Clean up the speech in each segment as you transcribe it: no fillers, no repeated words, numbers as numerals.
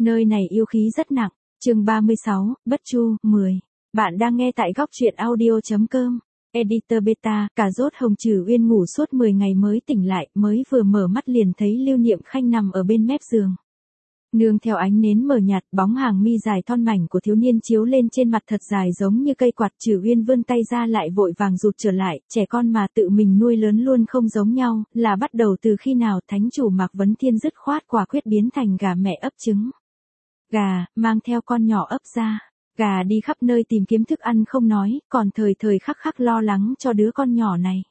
Nơi này yêu khí rất nặng. Chương 36, Bất Chu, 10. Bạn đang nghe tại góc truyện audio.com. Editor Beta, cà rốt Hồng Trừ Uyên ngủ suốt 10 ngày mới tỉnh lại, mới vừa mở mắt liền thấy Lưu Niệm Khanh nằm ở bên mép giường. Nương theo ánh nến mờ nhạt, bóng hàng mi dài thon mảnh của thiếu niên chiếu lên trên mặt thật dài giống như cây quạt. Trừ Uyên vươn tay ra lại vội vàng rụt trở lại, trẻ con mà tự mình nuôi lớn luôn không giống nhau, là bắt đầu từ khi nào thánh chủ Mạc Vấn Thiên dứt khoát quả quyết biến thành gà mẹ ấp trứng. Gà, mang theo con nhỏ ấp ra. Gà đi khắp nơi tìm kiếm thức ăn không nói, còn thời thời khắc khắc lo lắng cho đứa con nhỏ này.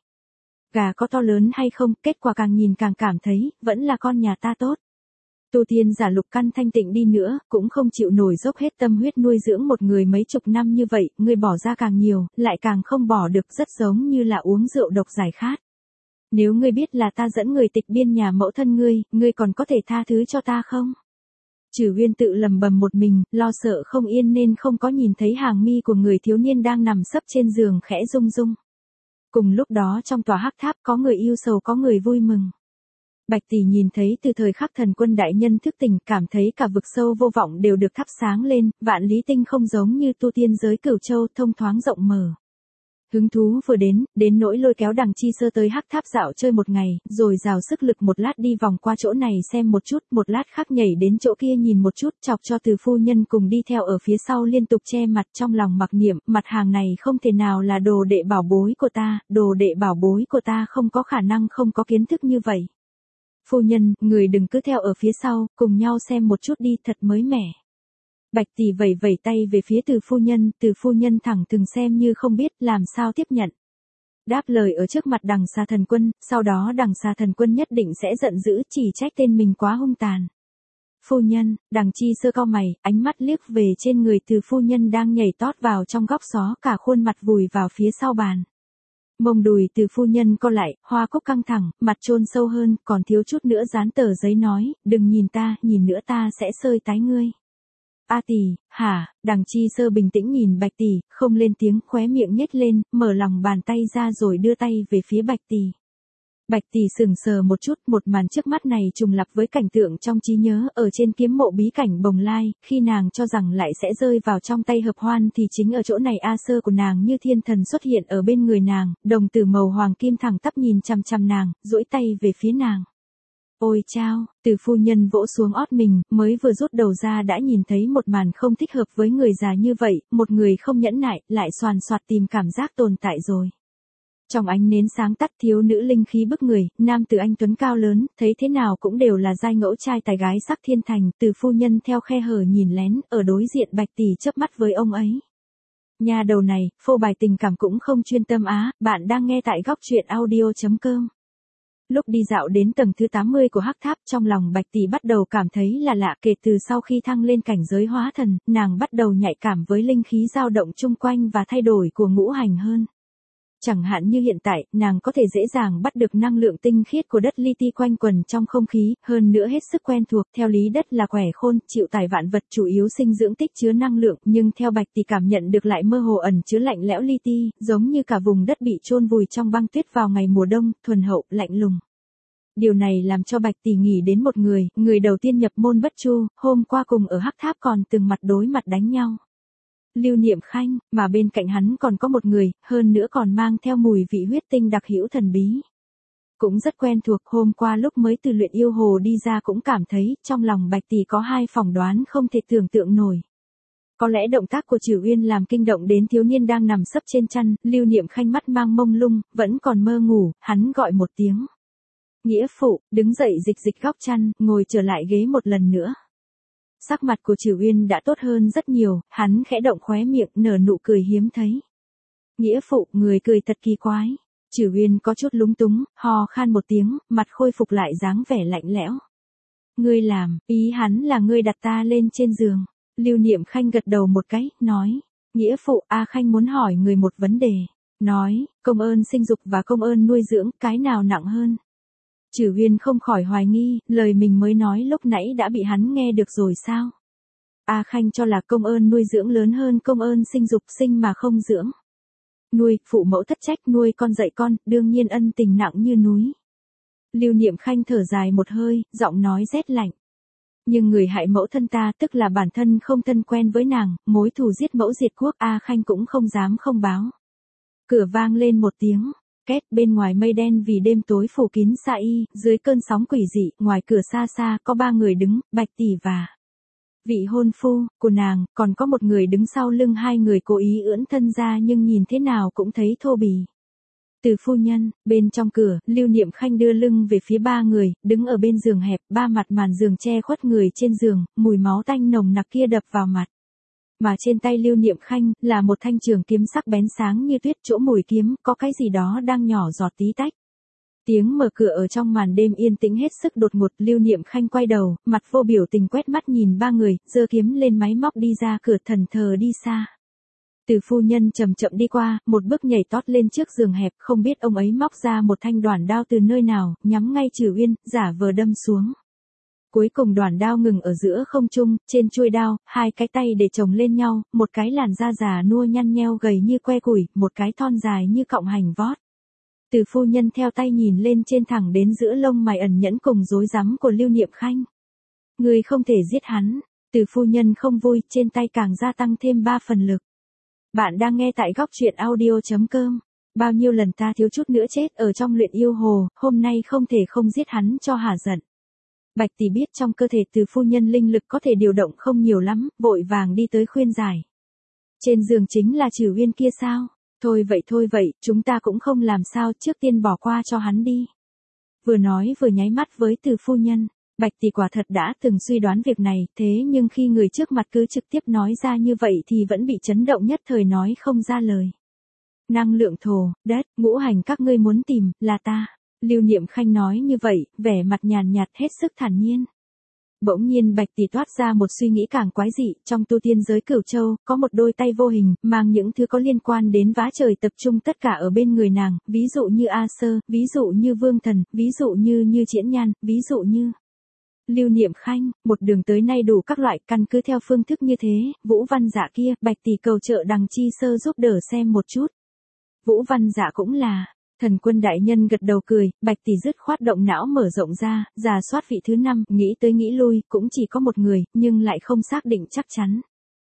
Gà có to lớn hay không, kết quả càng nhìn càng cảm thấy, vẫn là con nhà ta tốt. Tu tiên giả Lục Căn thanh tịnh đi nữa, cũng không chịu nổi dốc hết tâm huyết nuôi dưỡng một người mấy chục năm như vậy, người bỏ ra càng nhiều, lại càng không bỏ được, rất giống như là uống rượu độc giải khát. Nếu ngươi biết là ta dẫn người tịch biên nhà mẫu thân ngươi còn có thể tha thứ cho ta không? Trừ Uyên tự lầm bầm một mình, lo sợ không yên nên không có nhìn thấy hàng mi của người thiếu niên đang nằm sấp trên giường khẽ rung rung. Cùng lúc đó trong tòa hắc tháp có người yêu sầu có người vui mừng. Bạch tỷ nhìn thấy từ thời khắc thần quân đại nhân thức tỉnh, cảm thấy cả vực sâu vô vọng đều được thắp sáng lên, vạn lý tinh không giống như tu tiên giới Cửu Châu thông thoáng rộng mở. Hứng thú vừa đến nỗi lôi kéo Đằng Chi Sơ tới hắc tháp dạo chơi một ngày, rồi rào sức lực một lát đi vòng qua chỗ này xem một chút, một lát khác nhảy đến chỗ kia nhìn một chút, chọc cho Từ phu nhân cùng đi theo ở phía sau liên tục che mặt, trong lòng mặc niệm, mặt hàng này không thể nào là đồ đệ bảo bối của ta, đồ đệ bảo bối của ta không có khả năng không có kiến thức như vậy. Phu nhân, người đừng cứ theo ở phía sau, cùng nhau xem một chút đi, thật mới mẻ. Bạch tỷ vẩy vẩy tay về phía Từ phu nhân thẳng thừng xem như không biết làm sao tiếp nhận. Đáp lời ở trước mặt Đằng Xa Thần Quân, sau đó Đằng Xa Thần Quân nhất định sẽ giận dữ, chỉ trách tên mình quá hung tàn. Phu nhân, Đằng Chi Sơ cau mày, ánh mắt liếc về trên người Từ phu nhân đang nhảy tót vào trong góc xó, cả khuôn mặt vùi vào phía sau bàn. Mông đùi Từ phu nhân co lại, hoa cúc căng thẳng, mặt chôn sâu hơn, còn thiếu chút nữa dán tờ giấy nói, đừng nhìn ta, nhìn nữa ta sẽ sơi tái ngươi. A tỷ, hả? Đằng Chi Sơ bình tĩnh nhìn Bạch tỷ, không lên tiếng, khóe miệng nhếch lên, mở lòng bàn tay ra rồi đưa tay về phía Bạch tỷ. Bạch tỷ sững sờ một chút, một màn trước mắt này trùng lặp với cảnh tượng trong trí nhớ ở trên kiếm mộ bí cảnh Bồng Lai, khi nàng cho rằng lại sẽ rơi vào trong tay Hợp Hoan thì chính ở chỗ này A Sơ của nàng như thiên thần xuất hiện ở bên người nàng, đồng tử màu hoàng kim thẳng tắp nhìn chằm chằm nàng, duỗi tay về phía nàng. Ôi chao, Từ phu nhân vỗ xuống ót mình, mới vừa rút đầu ra đã nhìn thấy một màn không thích hợp với người già như vậy, một người không nhẫn nại, lại xoàn xoạt tìm cảm giác tồn tại rồi. Trong ánh nến sáng tắt thiếu nữ linh khí bức người, nam tử anh tuấn cao lớn, thấy thế nào cũng đều là giai ngẫu trai tài gái sắc thiên thành, Từ phu nhân theo khe hở nhìn lén, ở đối diện Bạch tỷ chớp mắt với ông ấy. Nhà đầu này, phô bày tình cảm cũng không chuyên tâm á, bạn đang nghe tại góc truyện audio.com. Lúc đi dạo đến tầng thứ 80 của hắc tháp, trong lòng Bạch tỷ bắt đầu cảm thấy là lạ, kể từ sau khi thăng lên cảnh giới hóa thần, nàng bắt đầu nhạy cảm với linh khí dao động chung quanh và thay đổi của ngũ hành hơn. Chẳng hạn như hiện tại, nàng có thể dễ dàng bắt được năng lượng tinh khiết của đất li ti quanh quần trong không khí, hơn nữa hết sức quen thuộc, theo lý đất là khỏe khôn, chịu tải vạn vật chủ yếu sinh dưỡng tích chứa năng lượng, nhưng theo Bạch tỷ cảm nhận được lại mơ hồ ẩn chứa lạnh lẽo li ti, giống như cả vùng đất bị chôn vùi trong băng tuyết vào ngày mùa đông, thuần hậu, lạnh lùng. Điều này làm cho Bạch tỷ nghĩ đến một người đầu tiên nhập môn Bất Chu, hôm qua cùng ở hắc tháp còn từng mặt đối mặt đánh nhau. Lưu Niệm Khanh, mà bên cạnh hắn còn có một người, hơn nữa còn mang theo mùi vị huyết tinh đặc hữu thần bí. Cũng rất quen thuộc, hôm qua lúc mới từ luyện yêu hồ đi ra cũng cảm thấy, trong lòng Bạch tỷ có hai phỏng đoán không thể tưởng tượng nổi. Có lẽ động tác của Trừ Uyên làm kinh động đến thiếu niên đang nằm sấp trên chăn, Lưu Niệm Khanh mắt mang mông lung, vẫn còn mơ ngủ, hắn gọi một tiếng. Nghĩa phụ, đứng dậy dịch góc chăn, ngồi trở lại ghế một lần nữa. Sắc mặt của Trừ Uyên đã tốt hơn rất nhiều, hắn khẽ động khóe miệng nở nụ cười hiếm thấy. Nghĩa phụ, người cười thật kỳ quái. Trừ Uyên có chút lúng túng, ho khan một tiếng, mặt khôi phục lại dáng vẻ lạnh lẽo. Ngươi làm, ý hắn là ngươi đặt ta lên trên giường. Lưu Niệm Khanh gật đầu một cái, nói. Nghĩa phụ, A Khanh muốn hỏi người một vấn đề. Nói, công ơn sinh dục và công ơn nuôi dưỡng, cái nào nặng hơn? Trừ Uyên không khỏi hoài nghi, lời mình mới nói lúc nãy đã bị hắn nghe được rồi sao? A Khanh cho là công ơn nuôi dưỡng lớn hơn công ơn sinh dục, sinh mà không dưỡng. Nuôi, phụ mẫu thất trách, nuôi con dạy con, đương nhiên ân tình nặng như núi. Lưu Niệm Khanh thở dài một hơi, giọng nói rét lạnh. Nhưng người hại mẫu thân ta tức là bản thân không thân quen với nàng, mối thù giết mẫu diệt quốc A Khanh cũng không dám không báo. Cửa vang lên một tiếng, két bên ngoài mây đen vì đêm tối phủ kín xa y, dưới cơn sóng quỷ dị, ngoài cửa xa xa có 3 người đứng, Bạch tỷ và vị hôn phu của nàng, còn có một người đứng sau lưng 2 người cố ý ưỡn thân ra nhưng nhìn thế nào cũng thấy thô bỉ. Từ phu nhân, bên trong cửa, Lưu Niệm Khanh đưa lưng về phía 3 người, đứng ở bên giường hẹp, 3 mặt màn giường che khuất người trên giường, mùi máu tanh nồng nặc kia đập vào mặt. Mà trên tay Lưu Niệm Khanh, là một thanh trường kiếm sắc bén sáng như tuyết, chỗ mũi kiếm, có cái gì đó đang nhỏ giọt tí tách. Tiếng mở cửa ở trong màn đêm yên tĩnh hết sức đột ngột, Lưu Niệm Khanh quay đầu, mặt vô biểu tình quét mắt nhìn 3 người, giơ kiếm lên máy móc đi ra cửa thần thờ đi xa. Từ phu nhân chậm chậm đi qua, một bước nhảy tót lên trước giường hẹp, không biết ông ấy móc ra một thanh đoản đao từ nơi nào, nhắm ngay Trừ Uyên, giả vờ đâm xuống. Cuối cùng đoản đao ngừng ở giữa không trung, trên chuôi đao, 2 cái tay để chồng lên nhau, một cái làn da già nua nhăn nheo gầy như que củi, một cái thon dài như cọng hành vót. Từ phu nhân theo tay nhìn lên trên thẳng đến giữa lông mày ẩn nhẫn cùng rối rắm của Lưu Niệm Khanh. Người không thể giết hắn. Từ phu nhân không vui, trên tay càng gia tăng thêm 3 phần lực. Bạn đang nghe tại góc truyện audio.com. Bao nhiêu lần ta thiếu chút nữa chết ở trong luyện yêu hồ, hôm nay không thể không giết hắn cho hả giận. Bạch tỷ biết trong cơ thể Từ phu nhân linh lực có thể điều động không nhiều lắm, vội vàng đi tới khuyên giải. Trên giường chính là Trừ Uyên kia sao? Thôi vậy, chúng ta cũng không làm sao, trước tiên bỏ qua cho hắn đi. Vừa nói vừa nháy mắt với Từ phu nhân. Bạch tỷ quả thật đã từng suy đoán việc này, thế nhưng khi người trước mặt cứ trực tiếp nói ra như vậy thì vẫn bị chấn động nhất thời nói không ra lời. Năng lượng thổ, đất, ngũ hành các ngươi muốn tìm, là ta. Lưu Niệm Khanh nói như vậy, vẻ mặt nhàn nhạt hết sức thản nhiên. Bỗng nhiên Bạch tỷ toát ra một suy nghĩ càng quái dị, trong tu tiên giới Cửu Châu, có một đôi tay vô hình, mang những thứ có liên quan đến vá trời tập trung tất cả ở bên người nàng, ví dụ như A Sơ, ví dụ như Vương Thần, ví dụ như Triển Nhan, ví dụ như Lưu Niệm Khanh, một đường tới nay đủ các loại, căn cứ theo phương thức như thế, Vũ Văn Dạ kia, Bạch tỷ cầu trợ Đằng Chi Sơ giúp đỡ xem một chút. Vũ Văn Dạ cũng là. Thần Quân đại nhân gật đầu cười, Bạch tỷ dứt khoát động não mở rộng ra, rà soát vị thứ 5, nghĩ tới nghĩ lui, cũng chỉ có một người, nhưng lại không xác định chắc chắn.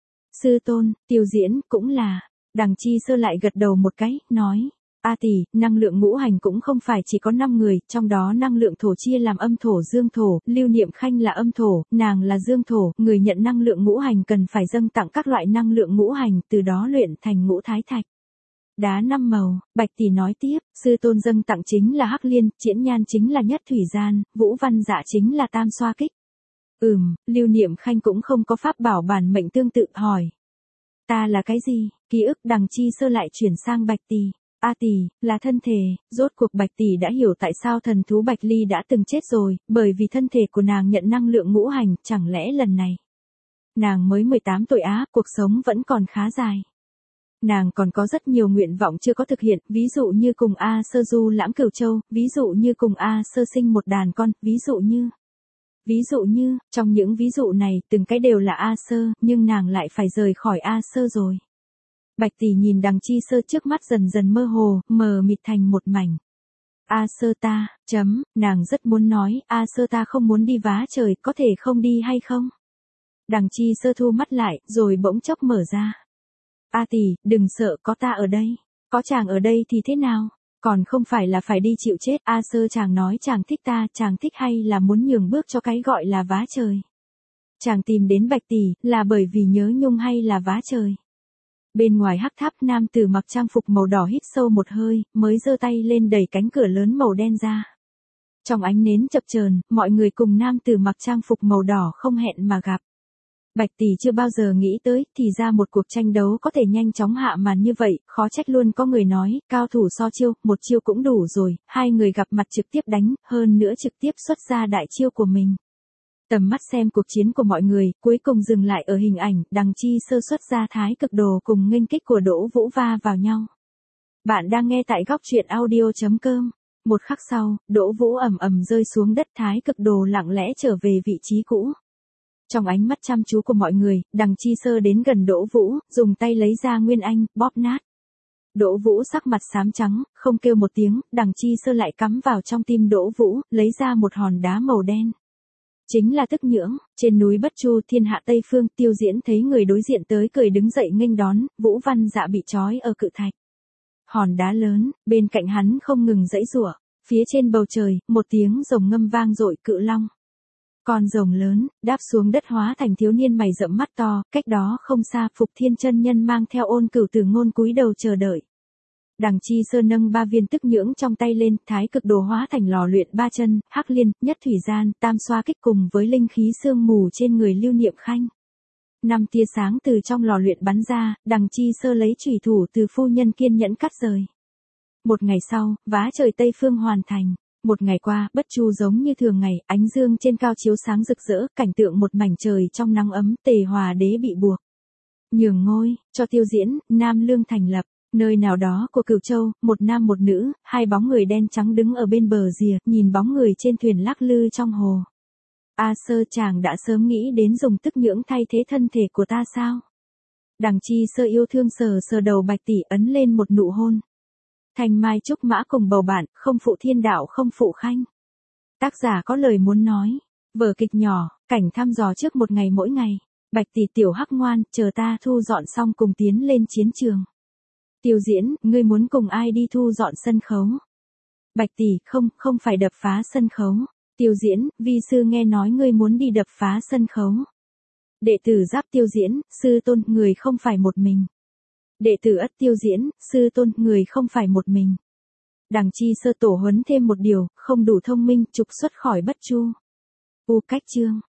Sư tôn, Tiêu Diễn, cũng là. Đằng Chi Sơ lại gật đầu một cái, nói. A tỷ, năng lượng ngũ hành cũng không phải chỉ có 5 người, trong đó năng lượng thổ chia làm âm thổ dương thổ, Lưu Niệm Khanh là âm thổ, nàng là dương thổ, người nhận năng lượng ngũ hành cần phải dâng tặng các loại năng lượng ngũ hành, từ đó luyện thành ngũ thái thạch. Đá 5 màu, Bạch tỷ nói tiếp, sư tôn dâng tặng chính là Hắc Liên, Triển Nhan chính là Nhất Thủy Gian, Vũ Văn Dạ chính là Tam Xoa Kích. Lưu Niệm Khanh cũng không có pháp bảo bản mệnh tương tự, hỏi. Ta là cái gì? Ký ức Đằng Chi Sơ lại chuyển sang Bạch tỷ. A tỷ, là thân thể, rốt cuộc Bạch tỷ đã hiểu tại sao thần thú Bạch Ly đã từng chết rồi, bởi vì thân thể của nàng nhận năng lượng ngũ hành, chẳng lẽ lần này. Nàng mới 18 tuổi á, cuộc sống vẫn còn khá dài. Nàng còn có rất nhiều nguyện vọng chưa có thực hiện, ví dụ như cùng A Sơ du lãm Cửu Châu, ví dụ như cùng A Sơ sinh một đàn con, ví dụ như, trong những ví dụ này, từng cái đều là A Sơ, nhưng nàng lại phải rời khỏi A Sơ rồi. Bạch tỷ nhìn Đằng Chi Sơ trước mắt dần dần mơ hồ, mờ mịt thành một mảnh. A Sơ ta, nàng rất muốn nói, A Sơ ta không muốn đi vá trời, có thể không đi hay không? Đằng Chi Sơ thu mắt lại, rồi bỗng chốc mở ra. A tỷ, đừng sợ, có ta ở đây. Có chàng ở đây thì thế nào? Còn không phải là phải đi chịu chết. A Sơ chàng nói chàng thích ta, chàng thích hay là muốn nhường bước cho cái gọi là vá trời? Chàng tìm đến Bạch tỷ, là bởi vì nhớ nhung hay là vá trời? Bên ngoài hắc tháp, nam tử mặc trang phục màu đỏ hít sâu một hơi, mới giơ tay lên đẩy cánh cửa lớn màu đen ra. Trong ánh nến chập chờn, mọi người cùng nam tử mặc trang phục màu đỏ không hẹn mà gặp. Bạch tỷ chưa bao giờ nghĩ tới, thì ra một cuộc tranh đấu có thể nhanh chóng hạ màn như vậy, khó trách luôn có người nói, cao thủ so chiêu, một chiêu cũng đủ rồi, 2 người gặp mặt trực tiếp đánh, hơn nữa trực tiếp xuất ra đại chiêu của mình. Tầm mắt xem cuộc chiến của mọi người, cuối cùng dừng lại ở hình ảnh, Đằng Chi Sơ xuất ra thái cực đồ cùng nghênh kích của Đỗ Vũ va vào nhau. Bạn đang nghe tại góc truyện audio.com. Một khắc sau, Đỗ Vũ ầm ầm rơi xuống đất, thái cực đồ lặng lẽ trở về vị trí cũ. Trong ánh mắt chăm chú của mọi người, Đằng Chi Sơ đến gần Đỗ Vũ, dùng tay lấy ra Nguyên Anh, bóp nát. Đỗ Vũ sắc mặt xám trắng, không kêu một tiếng, Đằng Chi Sơ lại cắm vào trong tim Đỗ Vũ, lấy ra một hòn đá màu đen. Chính là Tức Nhưỡng, trên núi Bất Chu thiên hạ Tây Phương. Tiêu Diễn thấy người đối diện tới cười đứng dậy nghênh đón, Vũ Văn Dạ bị trói ở cự thạch. Hòn đá lớn, bên cạnh hắn không ngừng giãy giụa. Phía trên bầu trời, một tiếng rồng ngâm vang dội. Cự long, con rồng lớn, đáp xuống đất hóa thành thiếu niên mày rậm mắt to. Cách đó không xa, Phục Thiên chân nhân mang theo Ôn Cửu Tử Ngôn cúi đầu chờ đợi. Đằng Chi Sơ nâng 3 viên Tức Nhưỡng trong tay lên, Thái Cực Đồ hóa thành lò luyện 3 chân, Hắc Liên, Nhất Thủy Gian, Tam Xoa Kích cùng với linh khí sương mù trên người Lưu Niệm Khanh. 5 tia sáng từ trong lò luyện bắn ra, Đằng Chi Sơ lấy chủy thủ từ phu nhân kiên nhẫn cắt rời. Một ngày sau, vá trời Tây Phương hoàn thành. Một ngày qua, Bất Chu giống như thường ngày, ánh dương trên cao chiếu sáng rực rỡ, cảnh tượng một mảnh trời trong nắng ấm. Tề Hòa Đế bị buộc nhường ngôi cho Tiêu Diễn, Nam Lương thành lập. Nơi nào đó của Cửu Châu, một nam một nữ, hai bóng người đen trắng đứng ở bên bờ rìa, nhìn bóng người trên thuyền lắc lư trong hồ. A Sơ, chàng đã sớm nghĩ đến dùng Tức Nhưỡng thay thế thân thể của ta sao? Đằng Chi Sơ yêu thương sờ sờ đầu Bạch tỷ, ấn lên một nụ hôn. Thanh mai trúc mã cùng bầu bạn, không phụ thiên đạo không phụ khanh. Tác giả có lời muốn nói. Vở kịch nhỏ, cảnh thăm dò trước một ngày mỗi ngày. Bạch tỷ tiểu hắc ngoan, chờ ta thu dọn xong cùng tiến lên chiến trường. Tiêu Diễn, ngươi muốn cùng ai đi thu dọn sân khấu? Bạch tỷ, không phải đập phá sân khấu. Tiêu Diễn, vi sư nghe nói ngươi muốn đi đập phá sân khấu. Đệ tử giáp Tiêu Diễn, sư tôn, người không phải một mình. Đệ tử ất Tiêu Diễn, sư tôn, người không phải một mình. Đằng Chi Sơ tổ huấn thêm một điều, không đủ thông minh, trục xuất khỏi Bất Chu. Cách chương